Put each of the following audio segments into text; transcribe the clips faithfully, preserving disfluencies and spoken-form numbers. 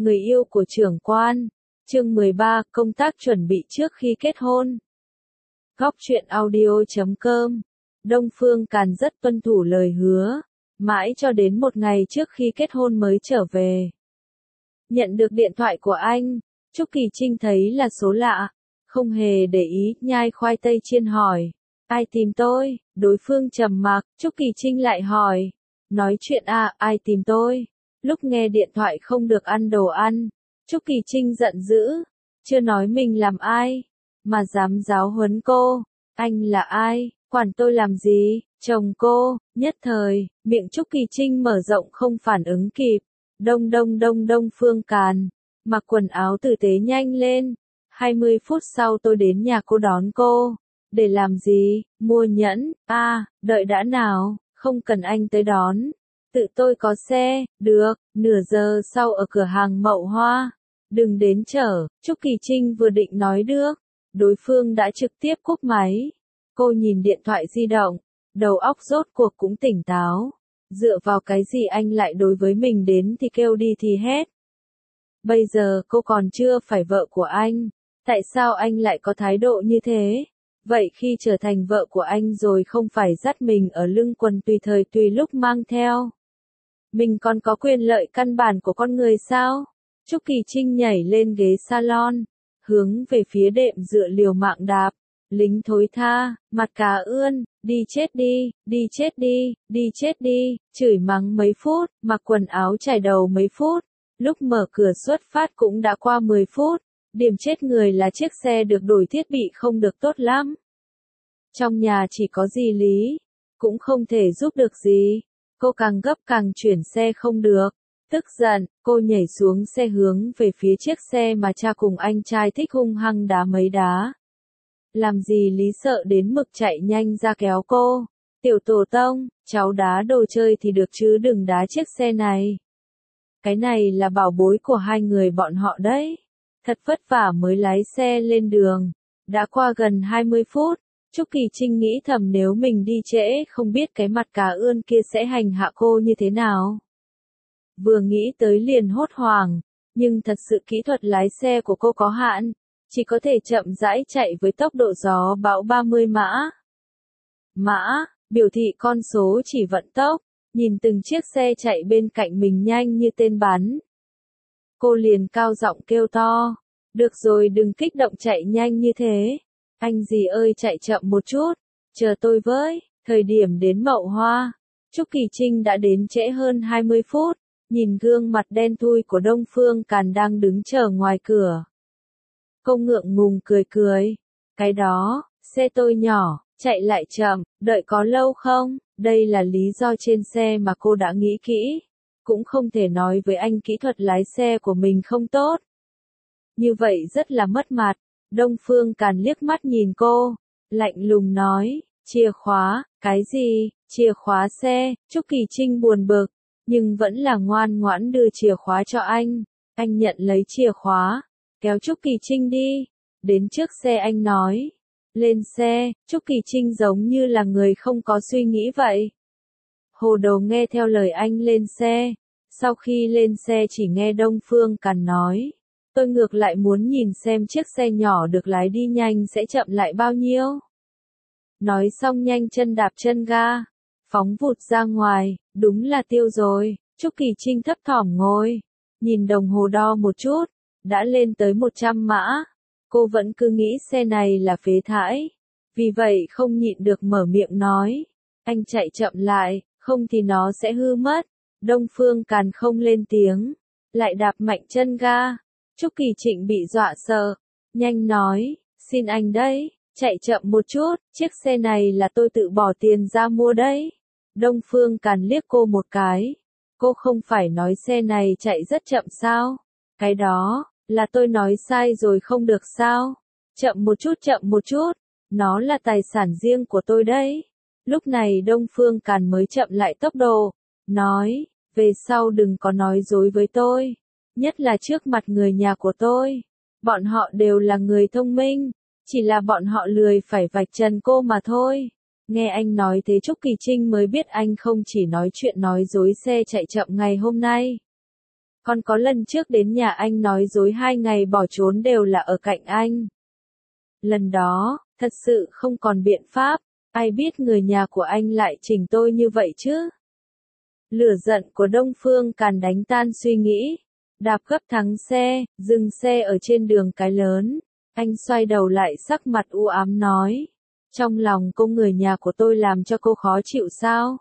người yêu của trưởng quan. Chương mười ba, công tác chuẩn bị trước khi kết hôn. Góc truyện audio chấm com. Đông Phương Càn rất tuân thủ lời hứa, mãi cho đến một ngày trước khi kết hôn mới trở về. Nhận được điện thoại của anh, Trúc Kỳ Trinh thấy là số lạ, không hề để ý, nhai khoai tây chiên hỏi, ai tìm tôi? Đối phương trầm mặc, Trúc Kỳ Trinh lại hỏi, nói chuyện à, ai tìm tôi? Lúc nghe điện thoại không được ăn đồ ăn, Trúc Kỳ Trinh giận dữ, chưa nói mình làm ai, mà dám giáo huấn cô, anh là ai, quản tôi làm gì, chồng cô, nhất thời, miệng Trúc Kỳ Trinh mở rộng không phản ứng kịp, đông đông đông Đông Phương Càn, mặc quần áo tử tế nhanh lên, hai mươi phút sau tôi đến nhà cô đón cô, để làm gì, mua nhẫn, à, đợi đã nào, không cần anh tới đón. Tự tôi có xe, được, nửa giờ sau ở cửa hàng Mậu Hoa. Đừng đến chở, Trúc Kỳ Trinh vừa định nói được, đối phương đã trực tiếp cúp máy. Cô nhìn điện thoại di động, đầu óc rốt cuộc cũng tỉnh táo. Dựa vào cái gì anh lại đối với mình đến thì kêu đi thì hết. Bây giờ cô còn chưa phải vợ của anh, tại sao anh lại có thái độ như thế? Vậy khi trở thành vợ của anh rồi không phải dắt mình ở lưng quần tùy thời tùy lúc mang theo. Mình còn có quyền lợi căn bản của con người sao? Trúc Kỳ Trinh nhảy lên ghế salon, hướng về phía đệm dựa liều mạng đạp. Lính thối tha, mặt cá ươn, đi chết đi, đi chết đi, đi chết đi, chửi mắng mấy phút, mặc quần áo trải đầu mấy phút. Lúc mở cửa xuất phát cũng đã qua mười phút. Điểm chết người là chiếc xe được đổi thiết bị không được tốt lắm. Trong nhà chỉ có dì Lý, cũng không thể giúp được gì. Cô càng gấp càng chuyển xe không được. Tức giận, cô nhảy xuống xe hướng về phía chiếc xe mà cha cùng anh trai thích hung hăng đá mấy đá. Làm gì Lý sợ đến mực chạy nhanh ra kéo cô. Tiểu tổ tông, cháu đá đồ chơi thì được chứ đừng đá chiếc xe này. Cái này là bảo bối của hai người bọn họ đấy. Thật vất vả mới lái xe lên đường. Đã qua gần hai mươi phút. Trúc Kỳ Trinh nghĩ thầm nếu mình đi trễ không biết cái mặt cá ươn kia sẽ hành hạ cô như thế nào. Vừa nghĩ tới liền hốt hoảng, nhưng thật sự kỹ thuật lái xe của cô có hạn, chỉ có thể chậm rãi chạy với tốc độ gió bão ba mươi mã. Mã, biểu thị con số chỉ vận tốc, nhìn từng chiếc xe chạy bên cạnh mình nhanh như tên bắn. Cô liền cao giọng kêu to, được rồi đừng kích động chạy nhanh như thế. Anh dì ơi chạy chậm một chút, chờ tôi với, thời điểm đến Mậu Hoa. Trúc Kỳ Trinh đã đến trễ hơn hai mươi phút, nhìn gương mặt đen thui của Đông Phương Càn đang đứng chờ ngoài cửa. Cô ngượng ngùng cười cười, cái đó, xe tôi nhỏ, chạy lại chậm, đợi có lâu không? Đây là lý do trên xe mà cô đã nghĩ kỹ, cũng không thể nói với anh kỹ thuật lái xe của mình không tốt. Như vậy rất là mất mặt. Đông Phương Càn liếc mắt nhìn cô, lạnh lùng nói, chìa khóa, cái gì, chìa khóa xe, Trúc Kỳ Trinh buồn bực, nhưng vẫn là ngoan ngoãn đưa chìa khóa cho anh. Anh nhận lấy chìa khóa, kéo Trúc Kỳ Trinh đi, đến trước xe anh nói, lên xe, Trúc Kỳ Trinh giống như là người không có suy nghĩ vậy. Hồ đồ nghe theo lời anh lên xe, sau khi lên xe chỉ nghe Đông Phương Càn nói. Tôi ngược lại muốn nhìn xem chiếc xe nhỏ được lái đi nhanh sẽ chậm lại bao nhiêu. Nói xong nhanh chân đạp chân ga, phóng vụt ra ngoài, đúng là tiêu rồi. Trúc Kỳ Trinh thấp thỏm ngồi, nhìn đồng hồ đo một chút, đã lên tới một trăm mã. Cô vẫn cứ nghĩ xe này là phế thải, vì vậy không nhịn được mở miệng nói, anh chạy chậm lại, không thì nó sẽ hư mất. Đông Phương Càn không lên tiếng, lại đạp mạnh chân ga. Trúc Kỳ Trinh bị dọa sợ, nhanh nói, xin anh đấy, chạy chậm một chút, chiếc xe này là tôi tự bỏ tiền ra mua đấy. Đông Phương Càn liếc cô một cái, cô không phải nói xe này chạy rất chậm sao? Cái đó, là tôi nói sai rồi không được sao? Chậm một chút chậm một chút, nó là tài sản riêng của tôi đấy. Lúc này Đông Phương Càn mới chậm lại tốc độ, nói, về sau đừng có nói dối với tôi. Nhất là trước mặt người nhà của tôi. Bọn họ đều là người thông minh, chỉ là bọn họ lười phải vạch trần cô mà thôi. Nghe anh nói thế Trúc Kỳ Trinh mới biết anh không chỉ nói chuyện nói dối xe chạy chậm ngày hôm nay. Còn có lần trước đến nhà anh nói dối hai ngày bỏ trốn đều là ở cạnh anh. Lần đó, thật sự không còn biện pháp, ai biết người nhà của anh lại chỉnh tôi như vậy chứ. Lửa giận của Đông Phương Càn đánh tan suy nghĩ, đạp gấp thắng xe, dừng xe ở trên đường cái lớn. Anh xoay đầu lại sắc mặt u ám nói. Trong lòng cô người nhà của tôi làm cho cô khó chịu sao?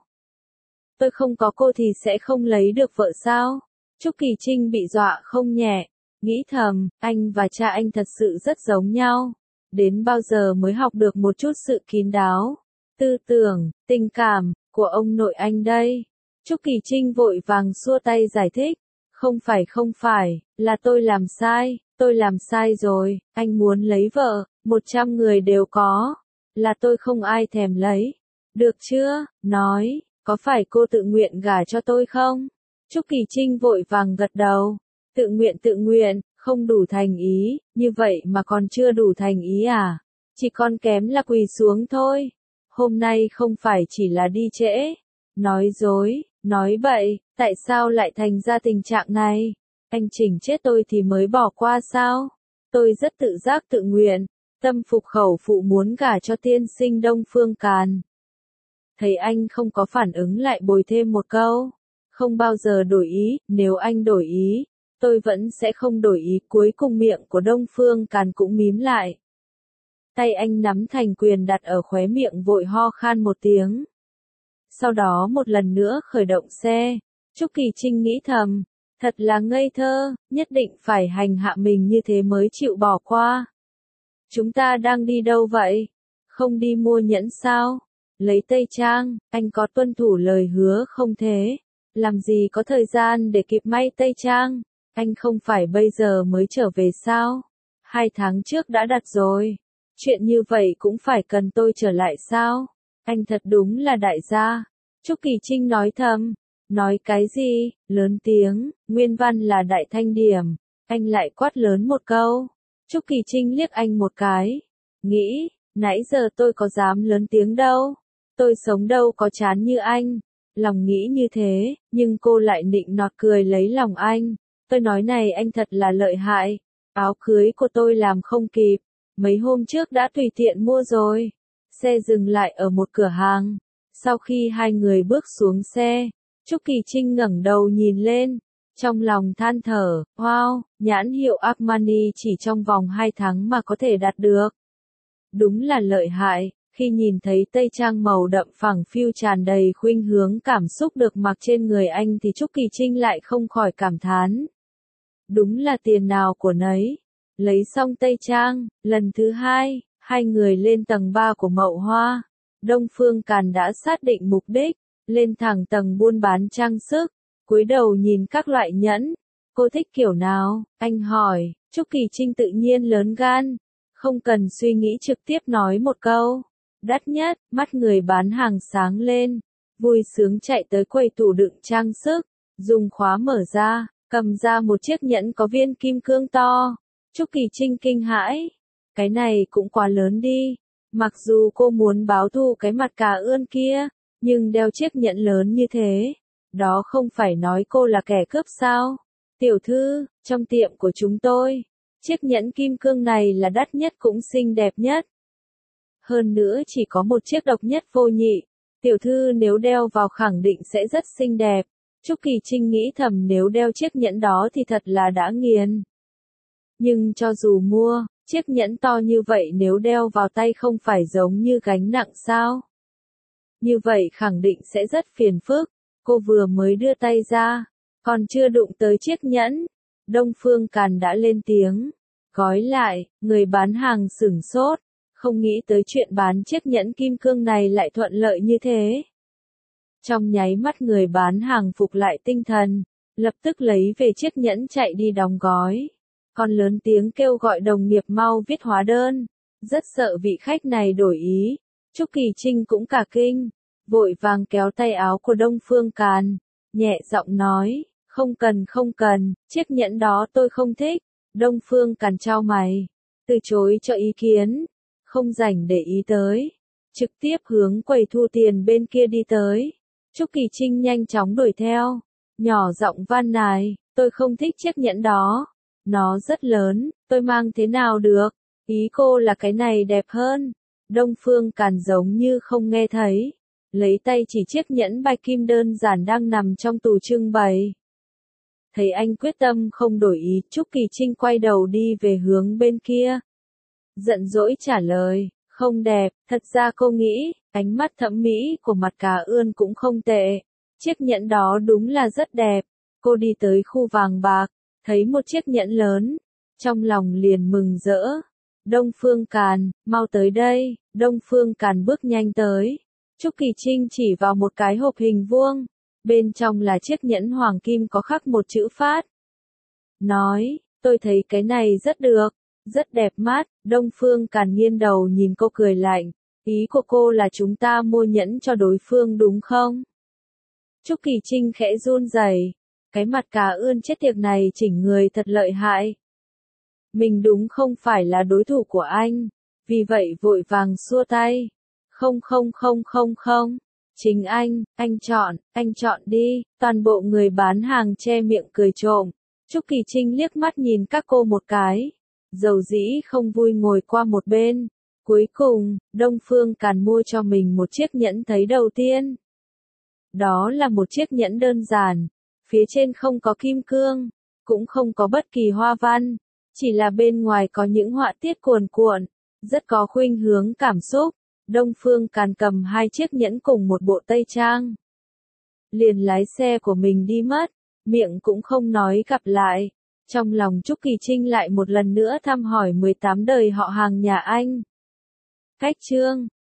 Tôi không có cô thì sẽ không lấy được vợ sao? Trúc Kỳ Trinh bị dọa không nhẹ, nghĩ thầm, anh và cha anh thật sự rất giống nhau. Đến bao giờ mới học được một chút sự kín đáo, tư tưởng, tình cảm của ông nội anh đây? Trúc Kỳ Trinh vội vàng xua tay giải thích. Không phải không phải, là tôi làm sai, tôi làm sai rồi, anh muốn lấy vợ, một trăm người đều có, là tôi không ai thèm lấy. Được chưa, nói, có phải cô tự nguyện gả cho tôi không? Trúc Kỳ Trinh vội vàng gật đầu, tự nguyện tự nguyện, không đủ thành ý, như vậy mà còn chưa đủ thành ý à? Chỉ còn kém là quỳ xuống thôi. Hôm nay không phải chỉ là đi trễ, nói dối, nói bậy, tại sao lại thành ra tình trạng này? Anh chỉnh chết tôi thì mới bỏ qua sao? Tôi rất tự giác tự nguyện, tâm phục khẩu phụ muốn gả cho tiên sinh Đông Phương Càn. Thấy anh không có phản ứng lại bồi thêm một câu. Không bao giờ đổi ý, nếu anh đổi ý, tôi vẫn sẽ không đổi ý. Cuối cùng miệng của Đông Phương Càn cũng mím lại. Tay anh nắm thành quyền đặt ở khóe miệng vội ho khan một tiếng. Sau đó một lần nữa khởi động xe. Trúc Kỳ Trinh nghĩ thầm, thật là ngây thơ, nhất định phải hành hạ mình như thế mới chịu bỏ qua. Chúng ta đang đi đâu vậy? Không đi mua nhẫn sao? Lấy tây trang, anh có tuân thủ lời hứa không thế? Làm gì có thời gian để kịp may tây trang? Anh không phải bây giờ mới trở về sao? Hai tháng trước đã đặt rồi. Chuyện như vậy cũng phải cần tôi trở lại sao? Anh thật đúng là đại gia. Trúc Kỳ Trinh nói thầm. Nói cái gì? Lớn tiếng, nguyên văn là đại thanh điểm. Anh lại quát lớn một câu. Trúc Kỳ Trinh liếc anh một cái. Nghĩ, nãy giờ tôi có dám lớn tiếng đâu. Tôi sống đâu có chán như anh. Lòng nghĩ như thế, nhưng cô lại nịnh nọt cười lấy lòng anh. Tôi nói này anh thật là lợi hại. Áo cưới của tôi làm không kịp. Mấy hôm trước đã tùy tiện mua rồi. Xe dừng lại ở một cửa hàng. Sau khi hai người bước xuống xe, Trúc Kỳ Trinh ngẩng đầu nhìn lên. Trong lòng than thở, wow, nhãn hiệu Armani chỉ trong vòng hai tháng mà có thể đạt được. Đúng là lợi hại. Khi nhìn thấy tây trang màu đậm phẳng phiu tràn đầy khuynh hướng cảm xúc được mặc trên người anh thì Trúc Kỳ Trinh lại không khỏi cảm thán. Đúng là tiền nào của nấy. Lấy xong tây trang, lần thứ hai, hai người lên tầng ba của Mậu Hoa. Đông Phương Càn đã xác định mục đích, lên thẳng tầng buôn bán trang sức, cúi đầu nhìn các loại nhẫn. Cô thích kiểu nào? Anh hỏi. Trúc Kỳ Trinh tự nhiên lớn gan, không cần suy nghĩ trực tiếp nói một câu. Đắt nhất, mắt người bán hàng sáng lên, vui sướng chạy tới quầy tủ đựng trang sức, dùng khóa mở ra, cầm ra một chiếc nhẫn có viên kim cương to. Trúc Kỳ Trinh kinh hãi, cái này cũng quá lớn đi. Mặc dù cô muốn báo thù cái mặt cà ươn kia, nhưng đeo chiếc nhẫn lớn như thế, đó không phải nói cô là kẻ cướp sao? Tiểu thư, trong tiệm của chúng tôi, chiếc nhẫn kim cương này là đắt nhất cũng xinh đẹp nhất. Hơn nữa chỉ có một chiếc độc nhất vô nhị. Tiểu thư nếu đeo vào khẳng định sẽ rất xinh đẹp. Trúc Kỳ Trinh nghĩ thầm nếu đeo chiếc nhẫn đó thì thật là đã nghiền. Nhưng cho dù mua, chiếc nhẫn to như vậy nếu đeo vào tay không phải giống như gánh nặng sao? Như vậy khẳng định sẽ rất phiền phức. Cô vừa mới đưa tay ra, còn chưa đụng tới chiếc nhẫn. Đông Phương Càn đã lên tiếng. Gói lại, người bán hàng sửng sốt. Không nghĩ tới chuyện bán chiếc nhẫn kim cương này lại thuận lợi như thế. Trong nháy mắt người bán hàng phục lại tinh thần, lập tức lấy về chiếc nhẫn chạy đi đóng gói. Còn lớn tiếng kêu gọi đồng nghiệp mau viết hóa đơn, rất sợ vị khách này đổi ý. Trúc Kỳ Trinh cũng cả kinh, vội vàng kéo tay áo của Đông Phương Càn, nhẹ giọng nói, không cần không cần, chiếc nhẫn đó tôi không thích. Đông Phương Càn chau mày, từ chối cho ý kiến. Không rảnh để ý tới, trực tiếp hướng quầy thu tiền bên kia đi tới. Trúc Kỳ Trinh nhanh chóng đuổi theo, nhỏ giọng van nài, tôi không thích chiếc nhẫn đó. Nó rất lớn, tôi mang thế nào được? Ý cô là cái này đẹp hơn. Đông Phương Càn giống như không nghe thấy. Lấy tay chỉ chiếc nhẫn bạch kim đơn giản đang nằm trong tủ trưng bày. Thấy anh quyết tâm không đổi ý, Trúc Kỳ Trinh quay đầu đi về hướng bên kia. Giận dỗi trả lời, không đẹp, thật ra cô nghĩ, ánh mắt thẩm mỹ của Mặt Cá Ươn cũng không tệ. Chiếc nhẫn đó đúng là rất đẹp. Cô đi tới khu vàng bạc, thấy một chiếc nhẫn lớn, trong lòng liền mừng rỡ. Đông Phương Càn, mau tới đây. Đông Phương Càn bước nhanh tới. Trúc Kỳ Trinh chỉ vào một cái hộp hình vuông, bên trong là chiếc nhẫn hoàng kim có khắc một chữ phát. Nói, tôi thấy cái này rất được, rất đẹp mắt. Đông Phương Càn nghiêng đầu nhìn cô cười lạnh, ý của cô là chúng ta mua nhẫn cho đối phương đúng không? Trúc Kỳ Trinh khẽ run rẩy, cái Mặt Cá Ươn chết tiệt này chỉnh người thật lợi hại. Mình đúng không phải là đối thủ của anh, vì vậy vội vàng xua tay. Không không không không không, chính anh, anh chọn, anh chọn đi. Toàn bộ người bán hàng che miệng cười trộm. Trúc Kỳ Trinh liếc mắt nhìn các cô một cái, dầu dĩ không vui ngồi qua một bên. Cuối cùng, Đông Phương Càn mua cho mình một chiếc nhẫn thấy đầu tiên. Đó là một chiếc nhẫn đơn giản, phía trên không có kim cương, cũng không có bất kỳ hoa văn, chỉ là bên ngoài có những họa tiết cuồn cuộn, rất có khuynh hướng cảm xúc. Đông Phương Càn cầm hai chiếc nhẫn cùng một bộ tây trang, liền lái xe của mình đi mất, miệng cũng không nói gặp lại. Trong lòng Trúc Kỳ Trinh lại một lần nữa thăm hỏi mười tám đời họ hàng nhà anh. Cách chương